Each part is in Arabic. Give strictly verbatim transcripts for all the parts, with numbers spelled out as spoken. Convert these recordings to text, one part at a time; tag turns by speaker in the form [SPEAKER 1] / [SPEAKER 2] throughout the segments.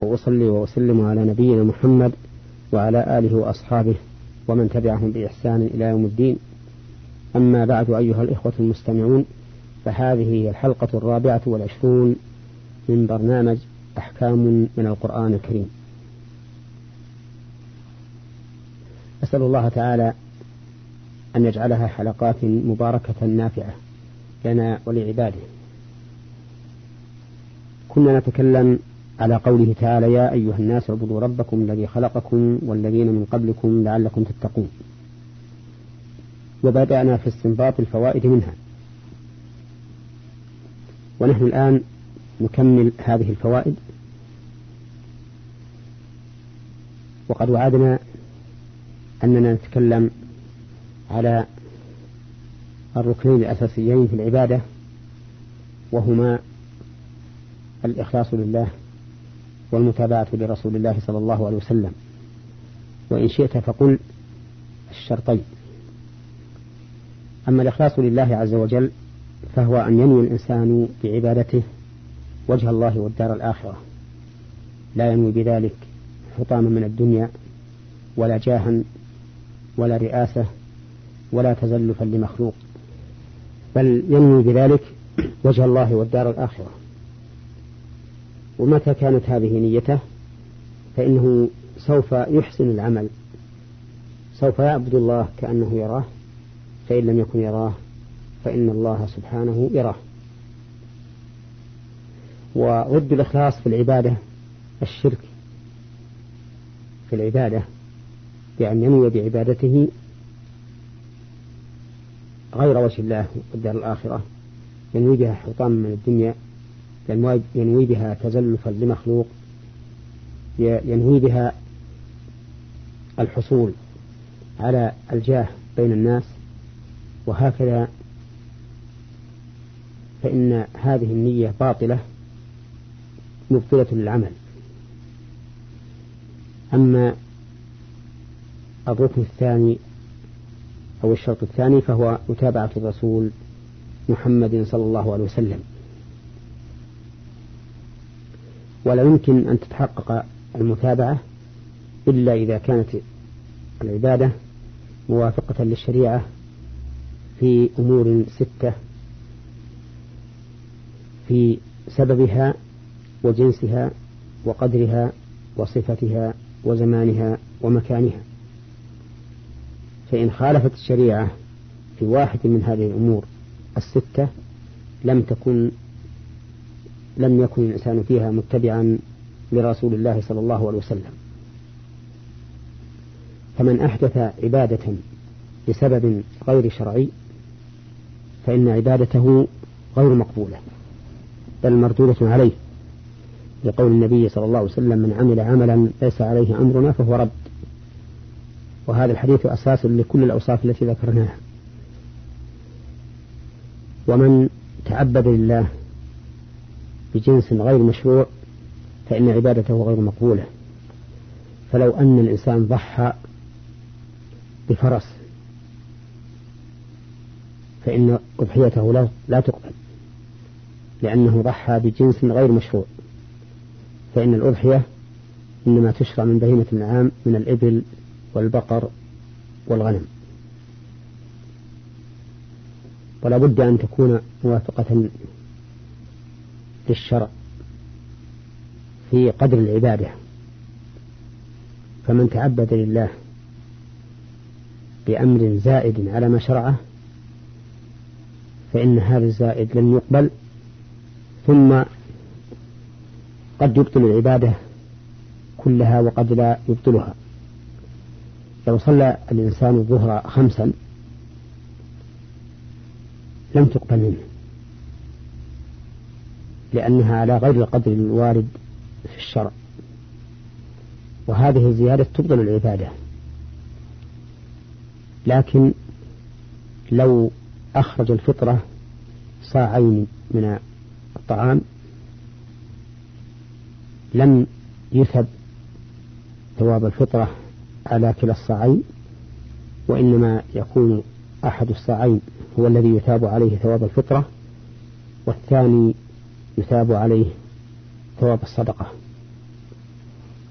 [SPEAKER 1] وأصلي وأسلم على نبينا محمد وعلى آله وأصحابه ومن تبعهم بإحسان إلى يوم الدين. أما بعد، أيها الإخوة المستمعون، فهذه هي الحلقة الرابعة والعشرون من برنامج أحكام من القرآن الكريم. أسأل الله تعالى أن يجعلها حلقات مباركة نافعة لنا ولعباده. كنا نتكلم على قوله تعالى: يا أيها الناس اعبدوا ربكم الذي خلقكم والذين من قبلكم لعلكم تتقون، وبدأنا في استنباط الفوائد منها، ونحن الآن نكمل هذه الفوائد. وقد وعدنا أننا نتكلم على الركنين الأساسيين في العبادة، وهما الإخلاص لله والمتابعة لرسول الله صلى الله عليه وسلم، وإن شئت فقل الشرطين. أما الإخلاص لله عز وجل فهو أن ينوي الإنسان بعبادته وجه الله والدار الآخرة، لا ينوي بذلك حطاما من الدنيا ولا جاها ولا رئاسة ولا تزلفا لمخلوق، بل ينوي بذلك وجه الله والدار الآخرة. ومتى كانت هذه نيته فإنه سوف يحسن العمل، سوف يعبد الله كأنه يراه، فإن لم يكن يراه فإن الله سبحانه يراه. وضد الإخلاص في العبادة الشرك في العبادة، بأن ينوي بعبادته غير وجه الله والدار الآخرة، ينوي بها حطام من الدنيا، ينوي بها تزلفا لمخلوق، ينوي بها الحصول على الجاه بين الناس، وهكذا، فإن هذه النية باطلة مبطلة للعمل. أما الركن الثاني أو الشرط الثاني فهو متابعة الرسول محمد صلى الله عليه وسلم. ولا يمكن أن تتحقق المتابعة إلا إذا كانت العبادة موافقة للشريعة في أمور ستة: في سببها وجنسها وقدرها وصفتها وزمانها ومكانها. فإن خالفت الشريعة في واحد من هذه الأمور الستة لم تكن لم يكن الإنسان فيها متبعا لرسول الله صلى الله عليه وسلم. فمن أحدث عبادة بسبب غير شرعي فإن عبادته غير مقبولة بل مردودة عليه، لقول النبي صلى الله عليه وسلم: من عمل عملا ليس عليه أمرنا فهو رد. وهذا الحديث أساس لكل الأوصاف التي ذكرناها. ومن تعبد لله بجنس غير مشروع فإن عبادته غير مقبولة. فلو أن الإنسان ضحى بفرس فإن أضحيته لا تقبل، لأنه ضحى بجنس غير مشروع، فإن الأضحية إنما تشرع من بهيمة الأنعام من الإبل والبقر والغنم. ولا بد أن تكون موافقة للشرع في قدر العبادة. فمن تعبد لله بأمر زائد على ما شرعه فإن هذا الزائد لن يقبل، ثم قد يبطل العبادة كلها وقد لا يبطلها. لو صلى الإنسان الظهر خمسا لم تقبل منه، لأنها على غير القدر الوارد في الشرع، وهذه الزيادة تبطل العبادة. لكن لو أخرج الفطرة صاعين من الطعام لم يثب ثواب الفطرة على كلا الصاعين، وإنما يكون أحد الصاعين هو الذي يثاب عليه ثواب الفطرة، والثاني يثاب عليه ثواب الصدقة.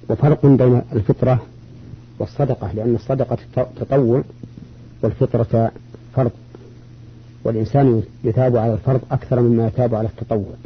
[SPEAKER 1] وفرق بين الفطرة والصدقة، لأن الصدقة تطوع والفطرة فرض، والإنسان يثاب على الفرض أكثر مما يثاب على التطوع.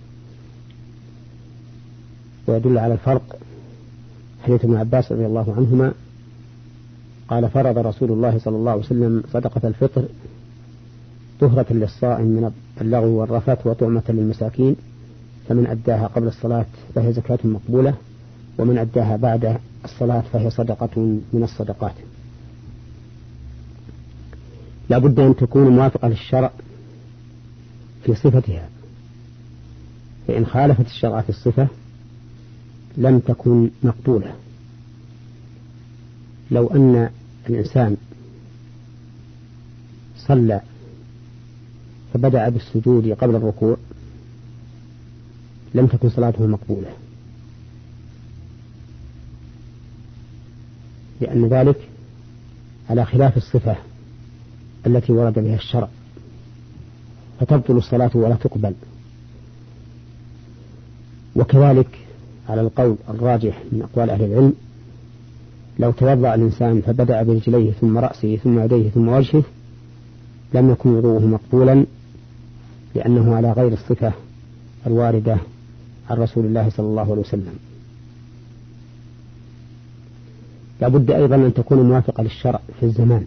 [SPEAKER 1] ويدل على الفرق حديث ابن عباس رضي الله عنهما قال فرض رسول الله صلى الله عليه وسلم صدقة الفطر طهرة للصائم من اللغو والرفث وطعمة للمساكين، فمن أداها قبل الصلاة فهي زكاة مقبولة، ومن أداها بعد الصلاة فهي صدقة من الصدقات. لا بد أن تكون موافقة للشرع في صفتها، فإن خالفت الشرع في الصفة لم تكن مقبولة. لو أن الإنسان صلى فبدأ بالسجود قبل الركوع لم تكن صلاته مقبولة، لأن ذلك على خلاف الصفة التي ورد بها الشرع، فتبطل الصلاة ولا تقبل. وكذلك على القول الراجح من أقوال أهل العلم لو توضأ الإنسان فبدأ برجليه ثم رأسه ثم يديه ثم وجهه لم يكن وضوءه مقبولا، لأنه على غير الصفة الواردة عن رسول الله صلى الله عليه وسلم. لا بد أيضا أن تكون موافقة للشرع في الزمان،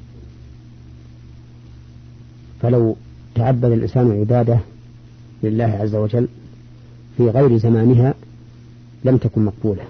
[SPEAKER 1] فلو تعبد الإنسان عبادة لله عز وجل في غير زمانها لم تكن مقبولة.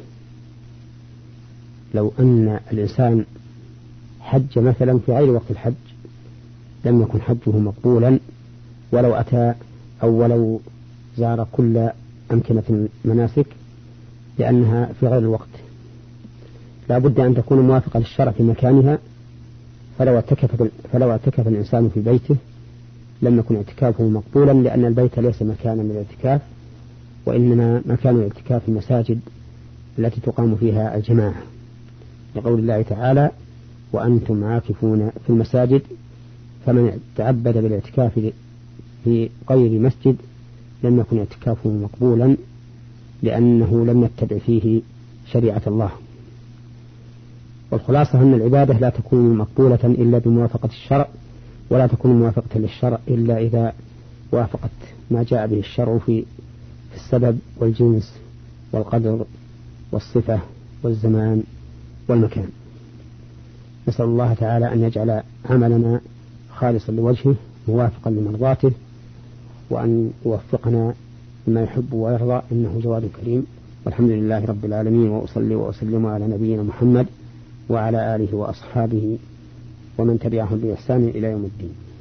[SPEAKER 1] لو أن الإنسان حج مثلا في غير وقت الحج لم يكن حجه مقبولا، ولو أتى أو ولو زار كل أمكنة المناسك، لأنها في غير الوقت. لا بد أن تكون موافقة للشرع في مكانها، فلو اعتكف فلو اعتكف الإنسان في بيته لم يكن اعتكافه مقبولا، لأن البيت ليس مكانا للاعتكاف، وإنما مكان الاعتكاف المساجد التي تقام فيها الجماعة، لقول الله تعالى وأنتم عاكفون في المساجد، فمن تعبد بالاعتكاف في غير مسجد لم يكن اعتكافه مقبولا، لأنه لم يتبع فيه شريعة الله. والخلاصة أن العبادة لا تكون مقبولة إلا بموافقة الشرع، ولا تكون موافقة للشرع إلا إذا وافقت ما جاء به الشرع في السبب والجنس والقدر والصفة والزمان والمكان. نسأل الله تعالى أن يجعل عملنا خالصا لوجهه موافقا لمرضاته، وأن يوفقنا لما يحب ويرضى، إنه جواد كريم. والحمد لله رب العالمين، وأصلي وأسلم على نبينا محمد وعلى آله وأصحابه ومن تبعهم بإحسان إلى يوم الدين.